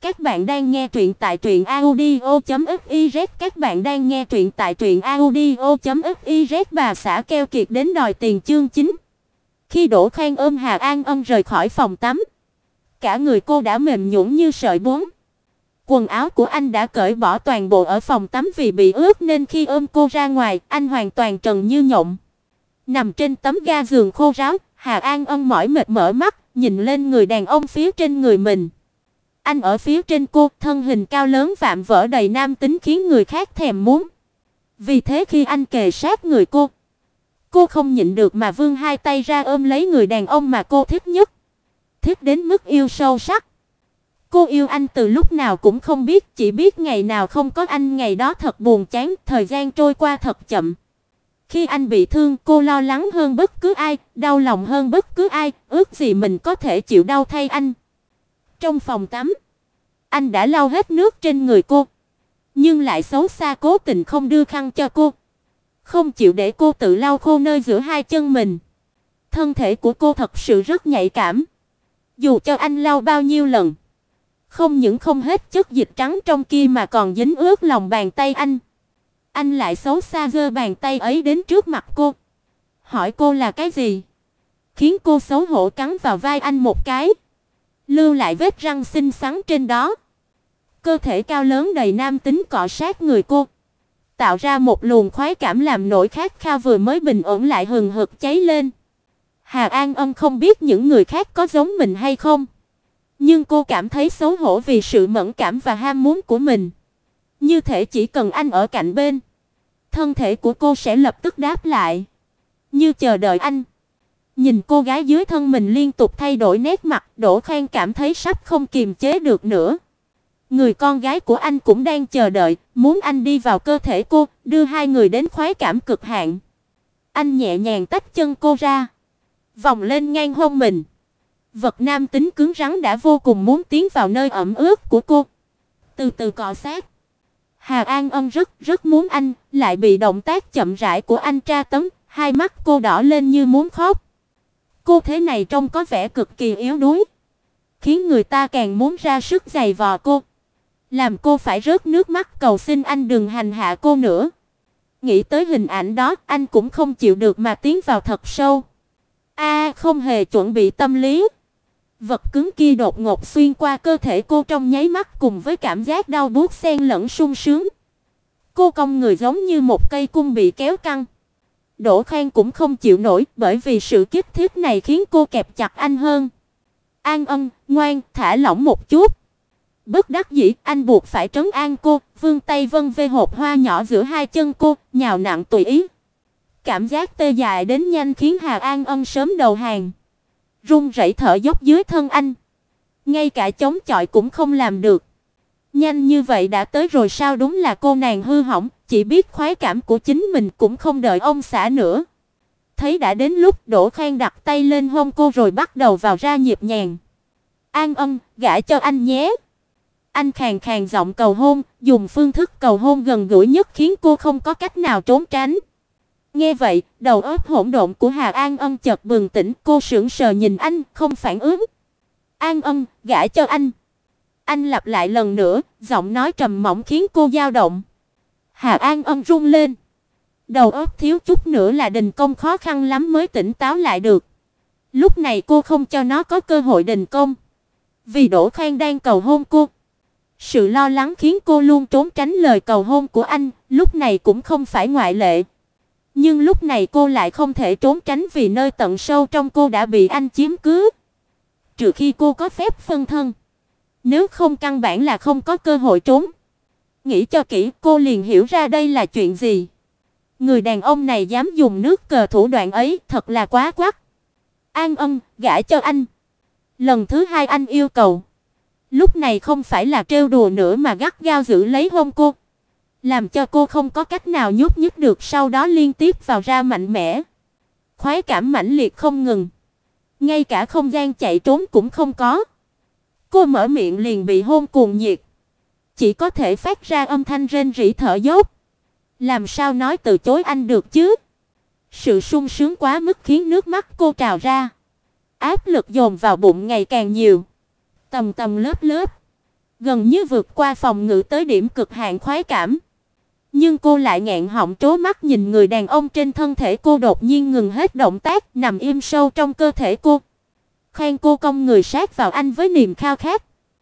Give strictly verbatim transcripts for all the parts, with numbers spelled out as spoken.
Các bạn đang nghe truyện tại truyện audio chấm fiz. Các bạn đang nghe truyện tại truyện audio chấm fiz. Bà xã keo kiệt đến đòi tiền chương chín. Khi Đỗ Khang ôm Hà An Ân rời khỏi phòng tắm, cả người cô đã mềm nhũn như sợi bún. Quần áo của anh đã cởi bỏ toàn bộ ở phòng tắm vì bị ướt nên khi ôm cô ra ngoài, anh hoàn toàn trần như nhộng. Nằm trên tấm ga giường khô ráo, Hà An Ân mỏi mệt mở mắt, nhìn lên người đàn ông phía trên người mình. Anh ở phía trên cô, thân hình cao lớn vạm vỡ đầy nam tính khiến người khác thèm muốn. Vì thế khi anh kề sát người cô, cô không nhịn được mà vươn hai tay ra ôm lấy người đàn ông mà cô thích nhất. Thích đến mức yêu sâu sắc. Cô yêu anh từ lúc nào cũng không biết, chỉ biết ngày nào không có anh ngày đó thật buồn chán, thời gian trôi qua thật chậm. Khi anh bị thương, cô lo lắng hơn bất cứ ai, đau lòng hơn bất cứ ai, ước gì mình có thể chịu đau thay anh. Trong phòng tắm, anh đã lau hết nước trên người cô, nhưng lại xấu xa cố tình không đưa khăn cho cô, không chịu để cô tự lau khô nơi giữa hai chân mình. Thân thể của cô thật sự rất nhạy cảm. Dù cho anh lau bao nhiêu lần, không những không hết chất dịch trắng trong kia mà còn dính ướt lòng bàn tay anh. Anh lại xấu xa giơ bàn tay ấy đến trước mặt cô, hỏi cô là cái gì, khiến cô xấu hổ cắn vào vai anh một cái, lưu lại vết răng xinh xắn trên đó. Cơ thể cao lớn đầy nam tính cọ sát người cô, tạo ra một luồng khoái cảm làm nỗi khát khao vừa mới bình ổn lại hừng hực cháy lên. Hà An Ân không biết những người khác có giống mình hay không, nhưng cô cảm thấy xấu hổ vì sự mẫn cảm và ham muốn của mình. Như thể chỉ cần anh ở cạnh bên, thân thể của cô sẽ lập tức đáp lại, như chờ đợi anh. Nhìn cô gái dưới thân mình liên tục thay đổi nét mặt, Đỗ Khang cảm thấy sắp không kiềm chế được nữa. Người con gái của anh cũng đang chờ đợi, muốn anh đi vào cơ thể cô, đưa hai người đến khoái cảm cực hạn. Anh nhẹ nhàng tách chân cô ra, vòng lên ngang hông mình. Vật nam tính cứng rắn đã vô cùng muốn tiến vào nơi ẩm ướt của cô, từ từ cọ sát. Hà An Ân rất rất muốn anh, lại bị động tác chậm rãi của anh tra tấn, hai mắt cô đỏ lên như muốn khóc. Cô thế này trông có vẻ cực kỳ yếu đuối, khiến người ta càng muốn ra sức giày vò cô, làm cô phải rớt nước mắt cầu xin anh đừng hành hạ cô nữa. Nghĩ tới hình ảnh đó, anh cũng không chịu được mà tiến vào thật sâu. A, à, không hề chuẩn bị tâm lý. Vật cứng kia đột ngột xuyên qua cơ thể cô trong nháy mắt, cùng với cảm giác đau buốt xen lẫn sung sướng. Cô cong người giống như một cây cung bị kéo căng. Đỗ Khang cũng không chịu nổi, bởi vì sự kích thích này khiến cô kẹp chặt anh hơn. An Ân, ngoan, thả lỏng một chút. Bất đắc dĩ, anh buộc phải trấn an cô, vươn tay vân ve hộp hoa nhỏ giữa hai chân cô, nhào nặn tùy ý. Cảm giác tê dại đến nhanh khiến Hà An Ân sớm đầu hàng, run rẩy thở dốc dưới thân anh. Ngay cả chống chọi cũng không làm được. Nhanh như vậy đã tới rồi sao? Đúng là cô nàng hư hỏng, chỉ biết khoái cảm của chính mình cũng không đợi ông xã nữa. Thấy đã đến lúc, Đỗ Khang đặt tay lên hông cô rồi bắt đầu vào ra nhịp nhàng. An Ân, gả cho anh nhé. Anh khàn khàn giọng cầu hôn, dùng phương thức cầu hôn gần gũi nhất khiến cô không có cách nào trốn tránh. Nghe vậy, đầu óc hỗn độn của Hà An Ân chợt bừng tỉnh, cô sững sờ nhìn anh, không phản ứng. An Ân, gả cho anh. Anh lặp lại lần nữa, giọng nói trầm mỏng khiến cô dao động. Hà An Ân run lên. Đầu óc thiếu chút nữa là đình công, khó khăn lắm mới tỉnh táo lại được. Lúc này cô không cho nó có cơ hội đình công, vì Đỗ Khang đang cầu hôn cô. Sự lo lắng khiến cô luôn trốn tránh lời cầu hôn của anh, lúc này cũng không phải ngoại lệ. Nhưng lúc này cô lại không thể trốn tránh vì nơi tận sâu trong cô đã bị anh chiếm cứ. Trừ khi cô có phép phân thân, nếu không căn bản là không có cơ hội trốn. Nghĩ cho kỹ, cô liền hiểu ra đây là chuyện gì. Người đàn ông này dám dùng nước cờ thủ đoạn ấy, thật là quá quắt. An Ân, gả cho anh. Lần thứ hai anh yêu cầu. Lúc này không phải là trêu đùa nữa mà gắt gao giữ lấy hông cô, làm cho cô không có cách nào nhúc nhích được, sau đó liên tiếp vào ra mạnh mẽ. Khoái cảm mãnh liệt không ngừng, ngay cả không gian chạy trốn cũng không có. Cô mở miệng liền bị hôn cuồng nhiệt, chỉ có thể phát ra âm thanh rên rỉ thở dốc. Làm sao nói từ chối anh được chứ? Sự sung sướng quá mức khiến nước mắt cô trào ra. Áp lực dồn vào bụng ngày càng nhiều, tầng tầng lớp lớp. gần như vượt qua phòng ngự tới điểm cực hạn khoái cảm. Nhưng cô lại nghẹn họng trố mắt nhìn người đàn ông trên thân thể cô đột nhiên ngừng hết động tác, nằm im sâu trong cơ thể cô. Khoan cô cong người sát vào anh với niềm khao khát.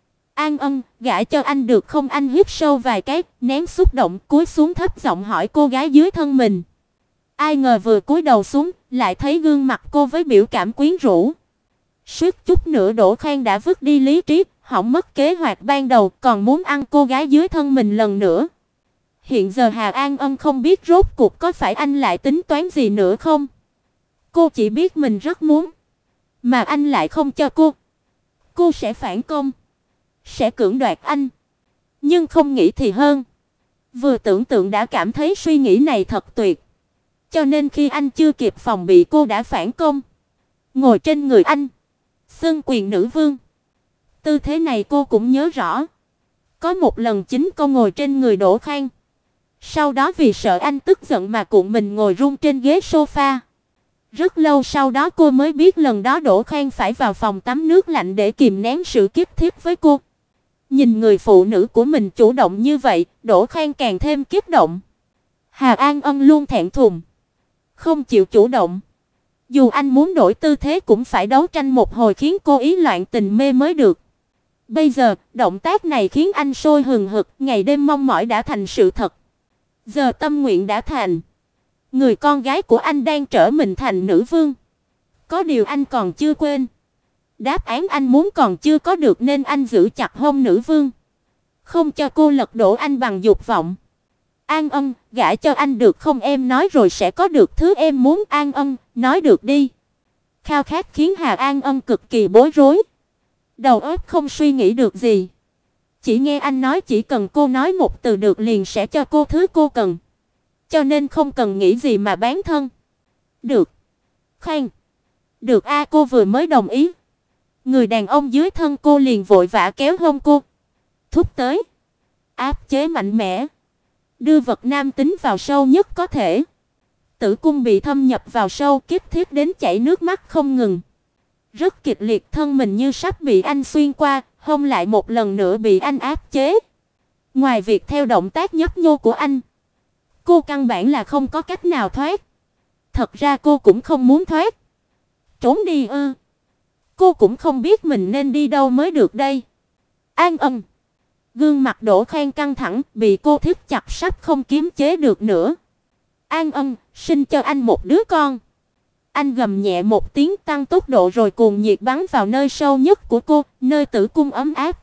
An Ân, gả cho anh được không? Anh hít sâu vài cái, nén xúc động, cúi xuống thấp giọng hỏi cô gái dưới thân mình. Ai ngờ vừa cúi đầu xuống, lại thấy gương mặt cô với biểu cảm quyến rũ. Suýt chút nữa Đỗ Khang đã vứt đi lý trí, hỏng mất kế hoạch ban đầu, còn muốn ăn cô gái dưới thân mình lần nữa. Hiện giờ Hà An Ân không biết rốt cuộc có phải anh lại tính toán gì nữa không? Cô chỉ biết mình rất muốn, mà anh lại không cho cô. Cô sẽ phản công, sẽ cưỡng đoạt anh. Nhưng không nghĩ thì hơn. Vừa tưởng tượng đã cảm thấy suy nghĩ này thật tuyệt. Cho nên khi anh chưa kịp phòng bị cô đã phản công, ngồi trên người anh, xưng quyền nữ vương. Tư thế này cô cũng nhớ rõ. Có một lần chính cô ngồi trên người Đỗ Khang. Sau đó vì sợ anh tức giận mà cuộn mình ngồi run trên ghế sofa. Rất lâu sau đó cô mới biết lần đó Đỗ Khang phải vào phòng tắm nước lạnh để kìm nén sự kiếp thiết với cô. Nhìn người phụ nữ của mình chủ động như vậy, Đỗ Khang càng thêm kích động. Hà An Ân luôn thẹn thùng, không chịu chủ động. Dù anh muốn đổi tư thế cũng phải đấu tranh một hồi khiến cô ý loạn tình mê mới được. Bây giờ, động tác này khiến anh sôi hừng hực, ngày đêm mong mỏi đã thành sự thật. Giờ tâm nguyện đã thành. Người con gái của anh đang trở mình thành nữ vương. Có điều anh còn chưa quên. Đáp án anh muốn còn chưa có được nên anh giữ chặt hông nữ vương. Không cho cô lật đổ anh bằng dục vọng. An Ân, gả cho anh được không? Em nói rồi sẽ có được thứ em muốn. An Ân, nói được đi. Khao khát khiến Hà An Ân cực kỳ bối rối. Đầu óc không suy nghĩ được gì. Chỉ nghe anh nói chỉ cần cô nói một từ được liền sẽ cho cô thứ cô cần. Cho nên không cần nghĩ gì mà bán thân. Được. Khoan. Được a. Cô vừa mới đồng ý. Người đàn ông dưới thân cô liền vội vã kéo hông cô. Thúc tới. Áp chế mạnh mẽ. Đưa vật nam tính vào sâu nhất có thể. Tử cung bị thâm nhập vào sâu, kích thiết đến chảy nước mắt không ngừng. Rất kịch liệt, thân mình như sắp bị anh xuyên qua, hông lại một lần nữa bị anh áp chế. Ngoài việc theo động tác nhấp nhô của anh, cô căn bản là không có cách nào thoát. Thật ra cô cũng không muốn thoát. Trốn đi ư? Cô cũng không biết mình nên đi đâu mới được đây. An Ân. Gương mặt Đỗ Khang căng thẳng, bị cô thít chặt sắp không kiềm chế được nữa. An Ân, sinh cho anh một đứa con. Anh gầm nhẹ một tiếng tăng tốc độ rồi cuồng nhiệt bắn vào nơi sâu nhất của cô, nơi tử cung ấm áp.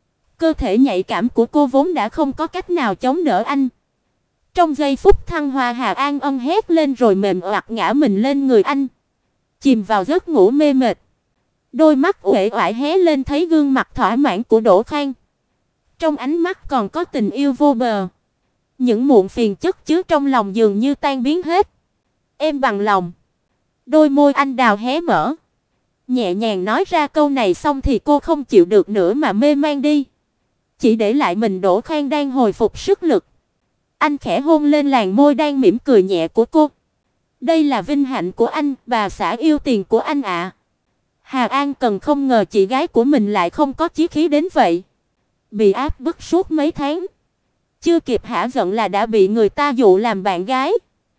Cơ thể nhạy cảm của cô vốn đã không có cách nào chống đỡ anh. Trong giây phút thăng hoa, Hà An Ân hét lên rồi mềm oặt ngã mình lên người anh, chìm vào giấc ngủ mê mệt. Đôi mắt uể oải hé lên thấy gương mặt thỏa mãn của Đỗ Khang. Trong ánh mắt còn có tình yêu vô bờ. Những muộn phiền chất chứa trong lòng dường như tan biến hết. Em bằng lòng. Đôi môi anh đào hé mở. Nhẹ nhàng nói ra câu này xong thì cô không chịu được nữa mà mê man đi. Chỉ để lại mình Đỗ Khang đang hồi phục sức lực. Anh khẽ hôn lên làn môi đang mỉm cười nhẹ của cô. Đây là vinh hạnh của anh, bà xã yêu tiền của anh ạ. Hà An Cần không ngờ chị gái của mình lại không có chí khí đến vậy. Bị áp bức suốt mấy tháng. Chưa kịp hả giận là đã bị người ta dụ làm bạn gái.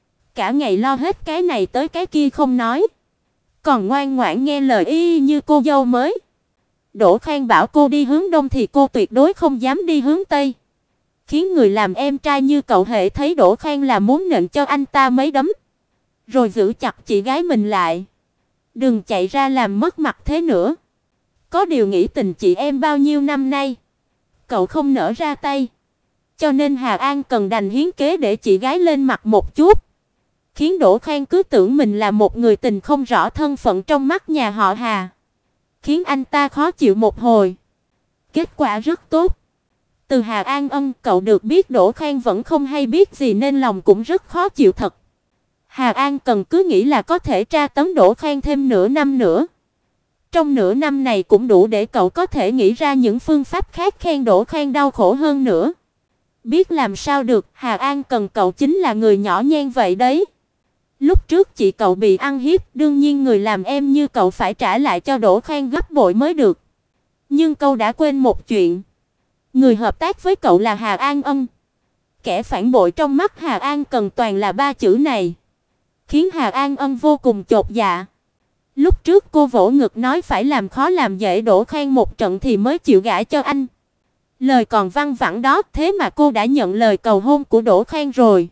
Cả ngày lo hết cái này tới cái kia không nói. Còn ngoan ngoãn nghe lời y như cô dâu mới. Đỗ Khang bảo cô đi hướng đông thì cô tuyệt đối không dám đi hướng tây. Khiến người làm em trai như cậu hệ thấy Đỗ Khang là muốn nện cho anh ta mấy đấm. Rồi giữ chặt chị gái mình lại. Đừng chạy ra làm mất mặt thế nữa. Có điều nghĩ tình chị em bao nhiêu năm nay, cậu không nỡ ra tay. Cho nên Hà An Cần đành hiến kế để chị gái lên mặt một chút. Khiến Đỗ Khang cứ tưởng mình là một người tình không rõ thân phận trong mắt nhà họ Hà. Khiến anh ta khó chịu một hồi. Kết quả rất tốt. Từ Hà An Ân cậu được biết Đỗ Khang vẫn không hay biết gì nên lòng cũng rất khó chịu thật. Hà An Cần cứ nghĩ là có thể tra tấn Đỗ Khang thêm nửa năm nữa. Trong nửa năm này cũng đủ để cậu có thể nghĩ ra những phương pháp khác khen Đỗ Khang đau khổ hơn nữa. Biết làm sao được, Hà An Cần cậu chính là người nhỏ nhen vậy đấy. Lúc trước chị cậu bị ăn hiếp, đương nhiên người làm em như cậu phải trả lại cho Đỗ Khang gấp bội mới được. Nhưng cậu đã quên một chuyện. Người hợp tác với cậu là Hà An Ân. Kẻ phản bội trong mắt Hà An Cần toàn là ba chữ này, khiến Hà An Ân vô cùng chột dạ. Lúc trước cô vỗ ngực nói phải làm khó làm dễ Đỗ Khang một trận thì mới chịu gả cho anh. Lời còn văng vẳng đó, thế mà cô đã nhận lời cầu hôn của Đỗ Khang rồi.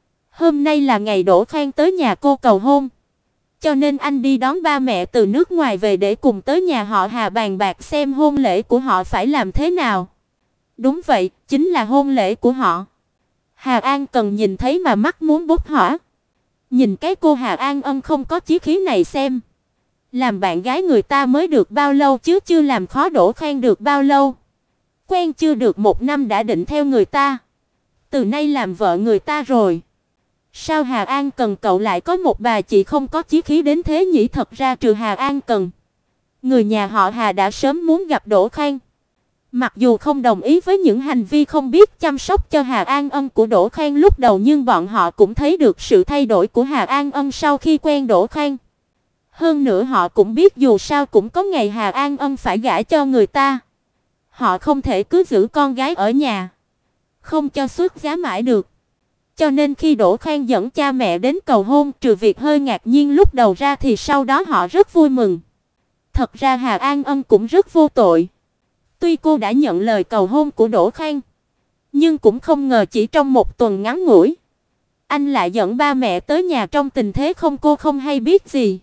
Hôm nay là ngày Đỗ Khang tới nhà cô cầu hôn, cho nên anh đi đón ba mẹ từ nước ngoài về để cùng tới nhà họ Hà bàn bạc xem hôn lễ của họ phải làm thế nào. Đúng vậy, chính là hôn lễ của họ. Hà An Cần nhìn thấy mà mắt muốn bốc hỏa. Nhìn cái cô Hà An Ân không có chí khí này xem. Làm bạn gái người ta mới được bao lâu chứ chưa làm khó Đỗ Khang được bao lâu. Quen chưa được một năm đã định theo người ta. Từ nay làm vợ người ta rồi. Sao Hà An Cần cậu lại có một bà chị không có chí khí đến thế nhỉ? Thật ra trừ Hà An Cần, người nhà họ Hà đã sớm muốn gặp Đỗ Khang. Mặc dù không đồng ý với những hành vi không biết chăm sóc cho Hà An Ân của Đỗ Khang lúc đầu, nhưng bọn họ cũng thấy được sự thay đổi của Hà An Ân sau khi quen Đỗ Khang. Hơn nữa họ cũng biết dù sao cũng có ngày Hà An Ân phải gả cho người ta. Họ không thể cứ giữ con gái ở nhà, không cho xuất giá mãi được. Cho nên khi Đỗ Khang dẫn cha mẹ đến cầu hôn, trừ việc hơi ngạc nhiên lúc đầu ra thì sau đó họ rất vui mừng. Thật ra Hà An Ân cũng rất vô tội. Tuy cô đã nhận lời cầu hôn của Đỗ Khang, nhưng cũng không ngờ chỉ trong một tuần ngắn ngủi, anh lại dẫn ba mẹ tới nhà trong tình thế không cô không hay biết gì.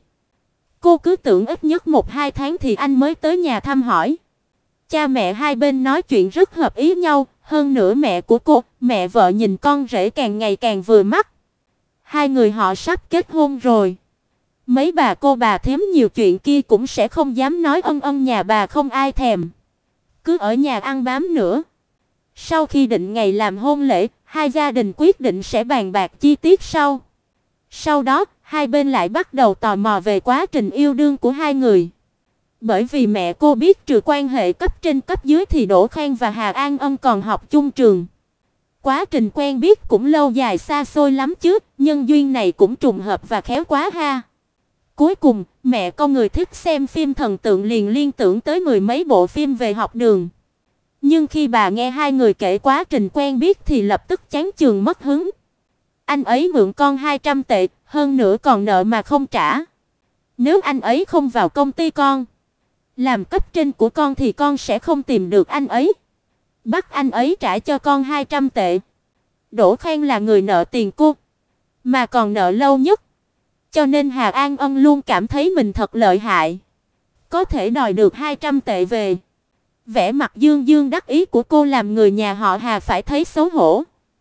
Cô cứ tưởng ít nhất một hai tháng thì anh mới tới nhà thăm hỏi. Cha mẹ hai bên nói chuyện rất hợp ý nhau, hơn nữa mẹ của cô, mẹ vợ nhìn con rể càng ngày càng vừa mắt. Hai người họ sắp kết hôn rồi. Mấy bà cô bà thím nhiều chuyện kia cũng sẽ không dám nói, ân ân nhà bà không ai thèm. Cứ ở nhà ăn bám nữa. Sau khi định ngày làm hôn lễ, hai gia đình quyết định sẽ bàn bạc chi tiết sau. Sau đó, hai bên lại bắt đầu tò mò về quá trình yêu đương của hai người. Bởi vì mẹ cô biết trừ quan hệ cấp trên cấp dưới thì Đỗ Khang và Hà An Ân còn học chung trường. Quá trình quen biết cũng lâu dài xa xôi lắm chứ, nhân duyên này cũng trùng hợp và khéo quá ha. Cuối cùng, mẹ con người thích xem phim thần tượng liền liên tưởng tới mười mấy bộ phim về học đường. Nhưng khi bà nghe hai người kể quá trình quen biết thì lập tức chán chường mất hứng. Anh ấy mượn con hai trăm tệ, hơn nữa còn nợ mà không trả. Nếu anh ấy không vào công ty con, làm cấp trên của con thì con sẽ không tìm được anh ấy. Bắt anh ấy trả cho con hai trăm tệ. Đỗ Khang là người nợ tiền cô, mà còn nợ lâu nhất. Cho nên Hà An Ân luôn cảm thấy mình thật lợi hại, có thể đòi được hai trăm tệ về. Vẻ mặt dương dương đắc ý của cô làm người nhà họ Hà phải thấy xấu hổ.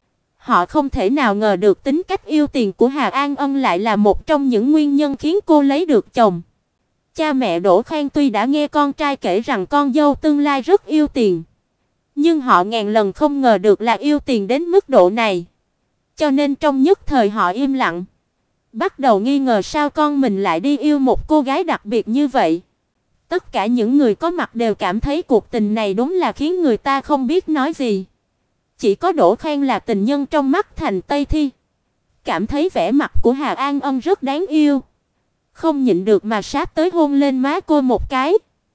Họ không thể nào ngờ được tính cách yêu tiền của Hà An Ân lại là một trong những nguyên nhân khiến cô lấy được chồng. Cha mẹ Đỗ Khang tuy đã nghe con trai kể rằng con dâu tương lai rất yêu tiền, nhưng họ ngàn lần không ngờ được là yêu tiền đến mức độ này. Cho nên trong nhất thời họ im lặng, bắt đầu nghi ngờ sao con mình lại đi yêu một cô gái đặc biệt như vậy. Tất cả những người có mặt đều cảm thấy cuộc tình này đúng là khiến người ta không biết nói gì. Chỉ có Đỗ Khang là tình nhân trong mắt Thành Tây Thi, cảm thấy vẻ mặt của Hà An Ân rất đáng yêu, không nhịn được mà sáp tới hôn lên má cô một cái.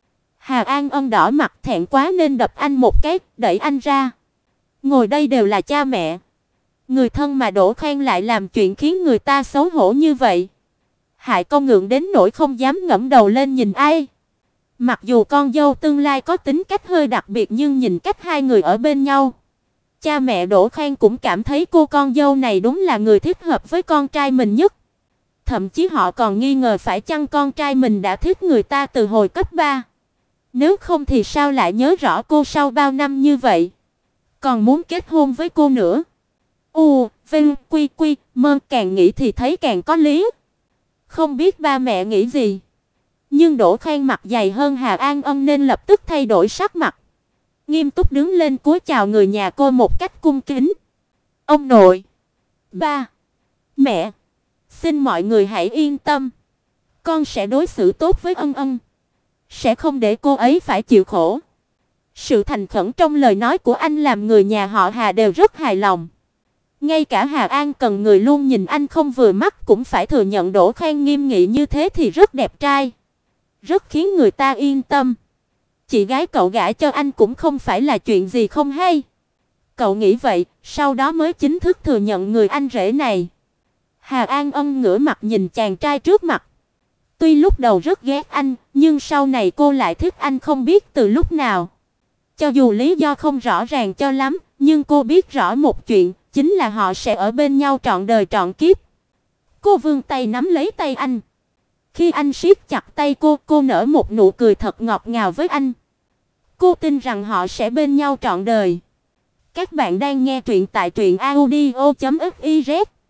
Hà An Ân đỏ mặt thẹn quá nên đập anh một cái, đẩy anh ra. Ngồi đây đều là cha mẹ, người thân mà Đỗ Khang lại làm chuyện khiến người ta xấu hổ như vậy. Hại con ngượng đến nỗi không dám ngẩng đầu lên nhìn ai. Mặc dù con dâu tương lai có tính cách hơi đặc biệt, nhưng nhìn cách hai người ở bên nhau, cha mẹ Đỗ Khang cũng cảm thấy cô con dâu này đúng là người thích hợp với con trai mình nhất. Thậm chí họ còn nghi ngờ phải chăng con trai mình đã thích người ta từ hồi cấp ba. Nếu không thì sao lại nhớ rõ cô sau bao năm như vậy, còn muốn kết hôn với cô nữa. U, Vinh, Quy, Quy, Mơ, càng nghĩ thì thấy càng có lý. Không biết ba mẹ nghĩ gì, nhưng Đỗ Khang mặt dày hơn Hà An Ân nên lập tức thay đổi sắc mặt, nghiêm túc đứng lên cúi chào người nhà cô một cách cung kính. Ông nội, ba, mẹ, xin mọi người hãy yên tâm, con sẽ đối xử tốt với Ân Ân, sẽ không để cô ấy phải chịu khổ. Sự thành khẩn trong lời nói của anh làm người nhà họ Hà đều rất hài lòng. Ngay cả Hà An Cần, người luôn nhìn anh không vừa mắt, cũng phải thừa nhận Đỗ Khang nghiêm nghị như thế thì rất đẹp trai, rất khiến người ta yên tâm. chị gái cậu gả cho anh cũng không phải là chuyện gì không hay. Cậu nghĩ vậy, sau đó mới chính thức thừa nhận người anh rể này. Hà An Ân ngửa mặt nhìn chàng trai trước mặt. Tuy lúc đầu rất ghét anh, nhưng sau này cô lại thích anh không biết từ lúc nào. Cho dù lý do không rõ ràng cho lắm, nhưng cô biết rõ một chuyện, chính là họ sẽ ở bên nhau trọn đời trọn kiếp. Cô vươn tay nắm lấy tay anh. Khi anh siết chặt tay cô, cô nở một nụ cười thật ngọt ngào với anh. Cô tin rằng họ sẽ bên nhau trọn đời. Các bạn đang nghe truyện tại truyện audio chấm fiz.